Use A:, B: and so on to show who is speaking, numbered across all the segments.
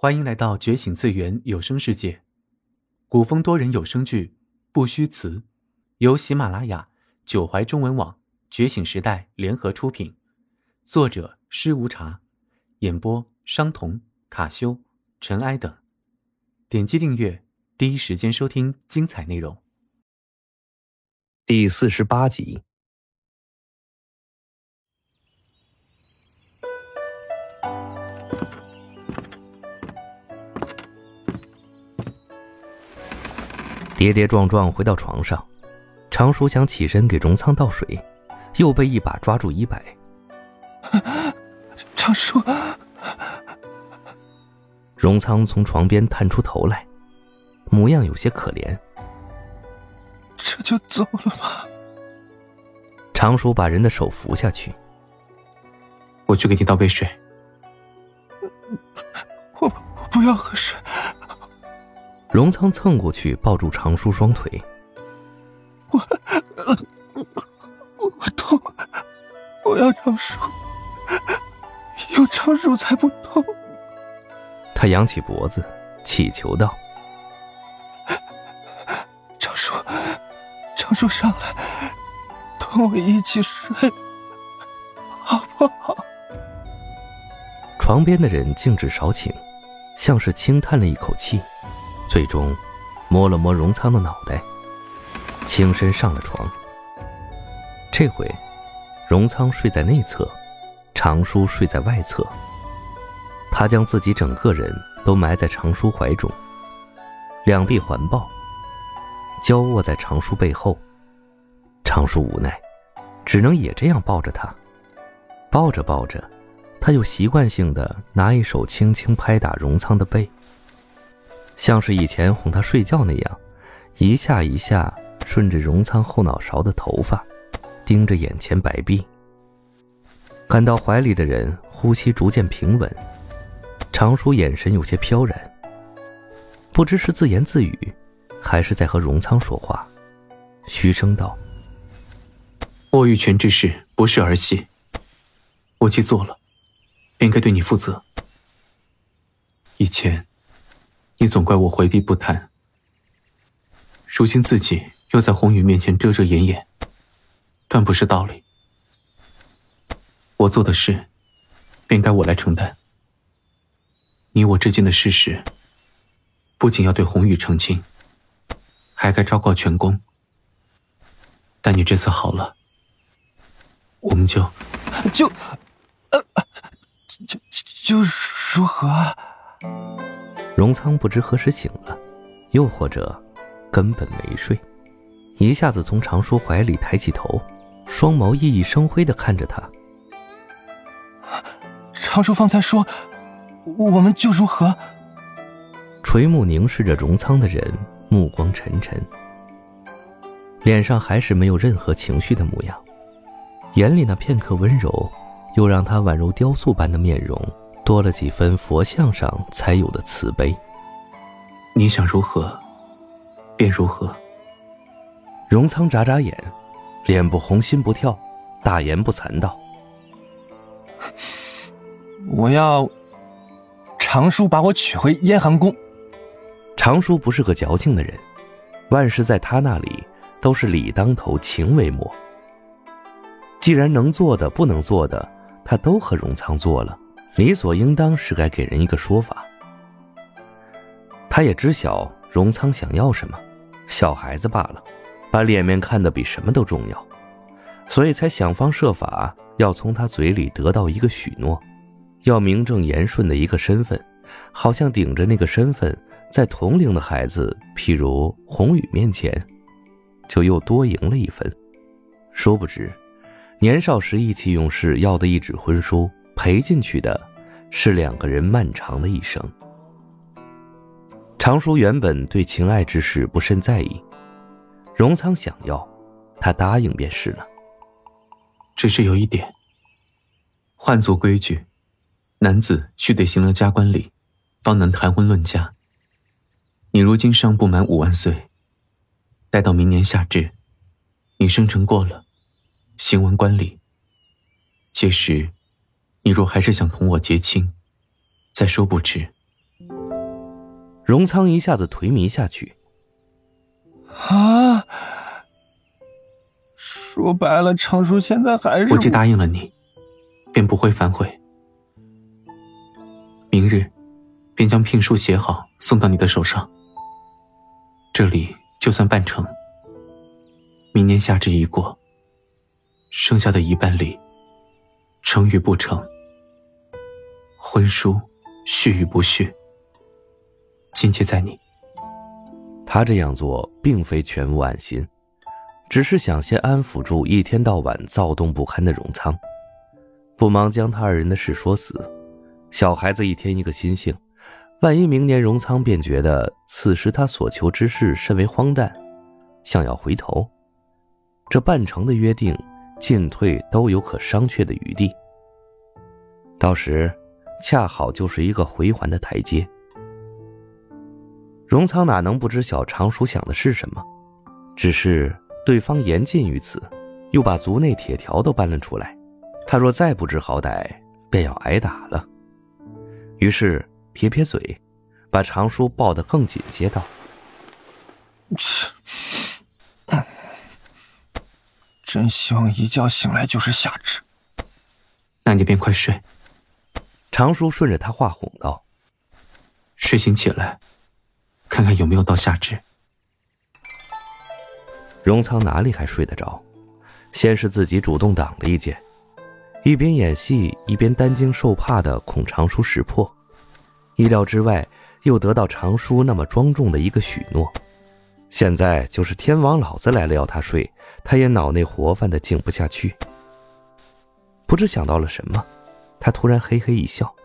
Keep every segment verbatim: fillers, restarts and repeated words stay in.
A: 欢迎来到觉醒次元有声世界，古风多人有声剧《不虚词》，由喜马拉雅、九怀中文网、觉醒时代联合出品，作者施无茶，演播商童、卡修、尘埃等。点击订阅，第一时间收听精彩内容。
B: 第四十八集。跌跌撞撞回到床上，常叔想起身给荣仓倒水，又被一把抓住衣摆。
C: 常叔，
B: 荣仓从床边探出头来，模样有些可怜。
C: 这就走了吗？
B: 常叔把人的手扶下去。
A: 我去给你倒杯水。
C: 我不要喝水。
B: 荣仓蹭过去抱住常叔双腿。
C: 我我痛，我要常叔，有常叔才不痛。
B: 他扬起脖子祈求道：
C: 常叔，常叔上来同我一起睡好不好？
B: 床边的人静止少顷，像是轻叹了一口气，最终摸了摸荣仓的脑袋，轻身上了床。这回荣仓睡在内侧，常叔睡在外侧，他将自己整个人都埋在常叔怀中，两臂环抱，交卧在常叔背后。常叔无奈，只能也这样抱着他。抱着抱着，他又习惯性地拿一手轻轻拍打荣仓的背，像是以前哄他睡觉那样，一下一下顺着荣仓后脑勺的头发，盯着眼前白壁。感到怀里的人呼吸逐渐平稳，常叔眼神有些飘然，不知是自言自语，还是在和荣仓说话，虚声道：
A: 我玉泉之事不是儿戏，我既做了，便该对你负责。以前你总怪我回避不谈，如今自己又在红雨面前遮遮掩掩，断不是道理。我做的事便该我来承担。你我之间的事实不仅要对红雨澄清，还该昭告全宫。但你这次好了，我们就
C: 就呃就就如何啊？
B: 荣仓不知何时醒了，又或者根本没睡，一下子从常叔怀里抬起头，双眸熠熠生辉地看着他。
C: 常叔方才说我们就如何？
B: 垂目凝视着荣仓的人目光沉沉，脸上还是没有任何情绪的模样，眼里那片刻温柔又让他宛如雕塑般的面容多了几分佛像上才有的慈悲。
A: 你想如何便如何。
B: 荣仓眨眨眼，脸部红心不跳，大言不惭道：
C: 我要常叔把我娶回燕寒宫。
B: 常叔不是个矫情的人，万事在他那里都是理当头情为末。既然能做的不能做的他都和荣仓做了，理所应当是该给人一个说法。他也知晓荣仓想要什么，小孩子罢了，把脸面看得比什么都重要，所以才想方设法要从他嘴里得到一个许诺，要名正言顺的一个身份，好像顶着那个身份，在同龄的孩子譬如红雨面前就又多赢了一分。殊不知年少时意气用事要的一纸婚书，赔进去的是两个人漫长的一生。常叔原本对情爱之事不甚在意，荣仓想要，他答应便是了。
A: 只是有一点，换做规矩，男子须得行了加冠礼，方能谈婚论嫁。你如今尚不满五万岁，待到明年夏至，你生辰过了，行完冠礼，届时你若还是想同我结亲，再说不迟。
B: 荣仓一下子颓靡下去。
C: 啊！说白了，常叔现在还是
A: 我既答应了你，便不会反悔。明日便将聘书写好，送到你的手上。这里就算办成。明年夏至一过，剩下的一半里，成与不成，婚书续与不续，尽皆在你。
B: 他这样做并非全无暗心，只是想先安抚住一天到晚躁动不堪的荣仓，不忙将他二人的事说死。小孩子一天一个心性，万一明年荣仓便觉得此时他所求之事甚为荒诞，想要回头，这半成的约定进退都有可商榷的余地，到时恰好就是一个回环的台阶。荣仓哪能不知晓常叔想的是什么，只是对方严禁于此，又把族内铁条都搬了出来，他若再不知好歹，便要挨打了。于是撇撇嘴，把常叔抱得更紧些道：
C: 切，真希望一觉醒来就是夏至。
A: 那你便快睡。
B: 常叔顺着他话哄道：
A: 睡醒起来，看看有没有到夏至。
B: 荣仓哪里还睡得着，先是自己主动挡了一箭，一边演戏一边担惊受怕的恐常叔识破，意料之外又得到常叔那么庄重的一个许诺。现在就是天王老子来了要他睡，他也脑内活泛的静不下去。不知想到了什么，他突然嘿嘿一笑：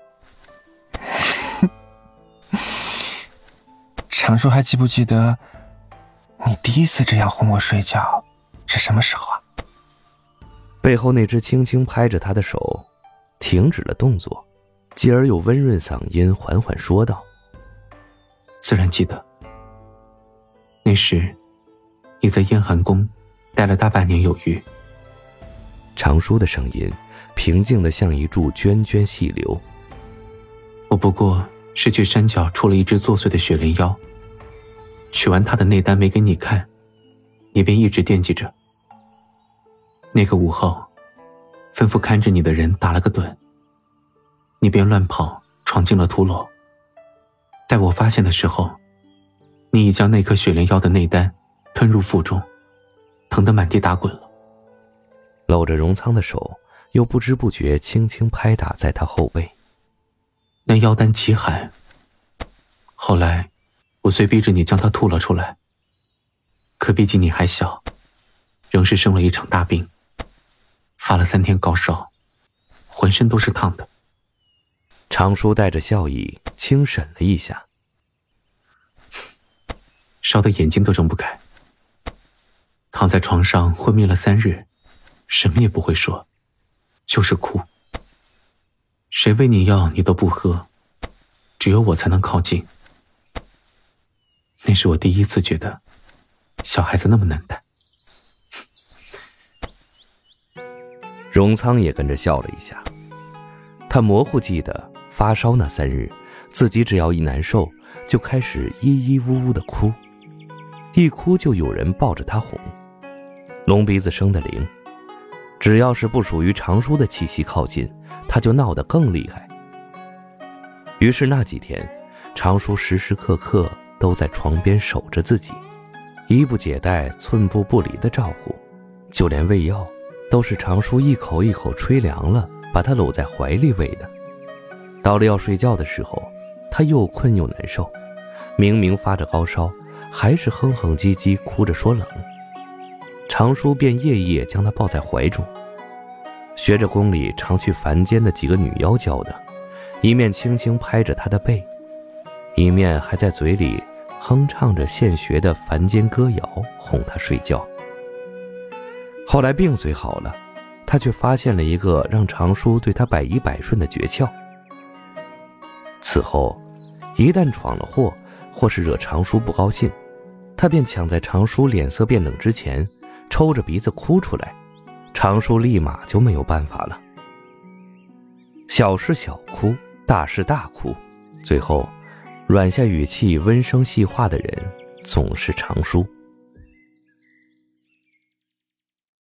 C: 常叔还记不记得你第一次这样哄我睡觉是什么时候啊？
B: 背后那只轻轻拍着他的手停止了动作，继而又温润嗓音缓缓说道：
A: 自然记得。那时你在燕寒宫待了大半年有余。
B: 常叔的声音平静得像一柱涓涓细流。
A: 我不过是去山脚出了一只作祟的雪莲妖，取完他的内丹没给你看，你便一直惦记着。那个午后，吩咐看着你的人打了个盹，你便乱跑闯进了秃楼。待我发现的时候，你已将那颗雪莲妖的内丹吞入腹中，疼得满地打滚了。
B: 搂着荣仓的手又不知不觉轻轻拍打在他后背。
A: 那妖丹极寒，后来我虽逼着你将它吐了出来，可毕竟你还小，仍是生了一场大病，发了三天高烧，浑身都是烫的。
B: 常叔带着笑意轻审了一下，
A: 烧得眼睛都睁不开，躺在床上昏迷了三日，什么也不会说，就是哭。谁喂你药你都不喝，只有我才能靠近。那是我第一次觉得小孩子那么难带。
B: 荣仓也跟着笑了一下，他模糊记得发烧那三日，自己只要一难受就开始咿咿呜呜的哭，一哭就有人抱着他哄。龙鼻子生的灵，只要是不属于常叔的气息靠近，他就闹得更厉害。于是那几天，常叔时时刻刻都在床边守着自己，衣不解带，寸步不离的照顾，就连喂药都是常叔一口一口吹凉了，把他搂在怀里喂的。到了要睡觉的时候，他又困又难受，明明发着高烧，还是哼哼唧唧哭着说冷。常叔便夜夜将他抱在怀中，学着宫里常去凡间的几个女妖教的，一面轻轻拍着他的背，一面还在嘴里哼唱着现学的凡间歌谣哄他睡觉。后来病虽好了，他却发现了一个让常叔对他百依百顺的诀窍。此后一旦闯了祸，或是惹常叔不高兴，他便抢在常叔脸色变冷之前抽着鼻子哭出来，常叔立马就没有办法了。小事小哭，大事大哭，最后软下语气、温声细话的人总是常输。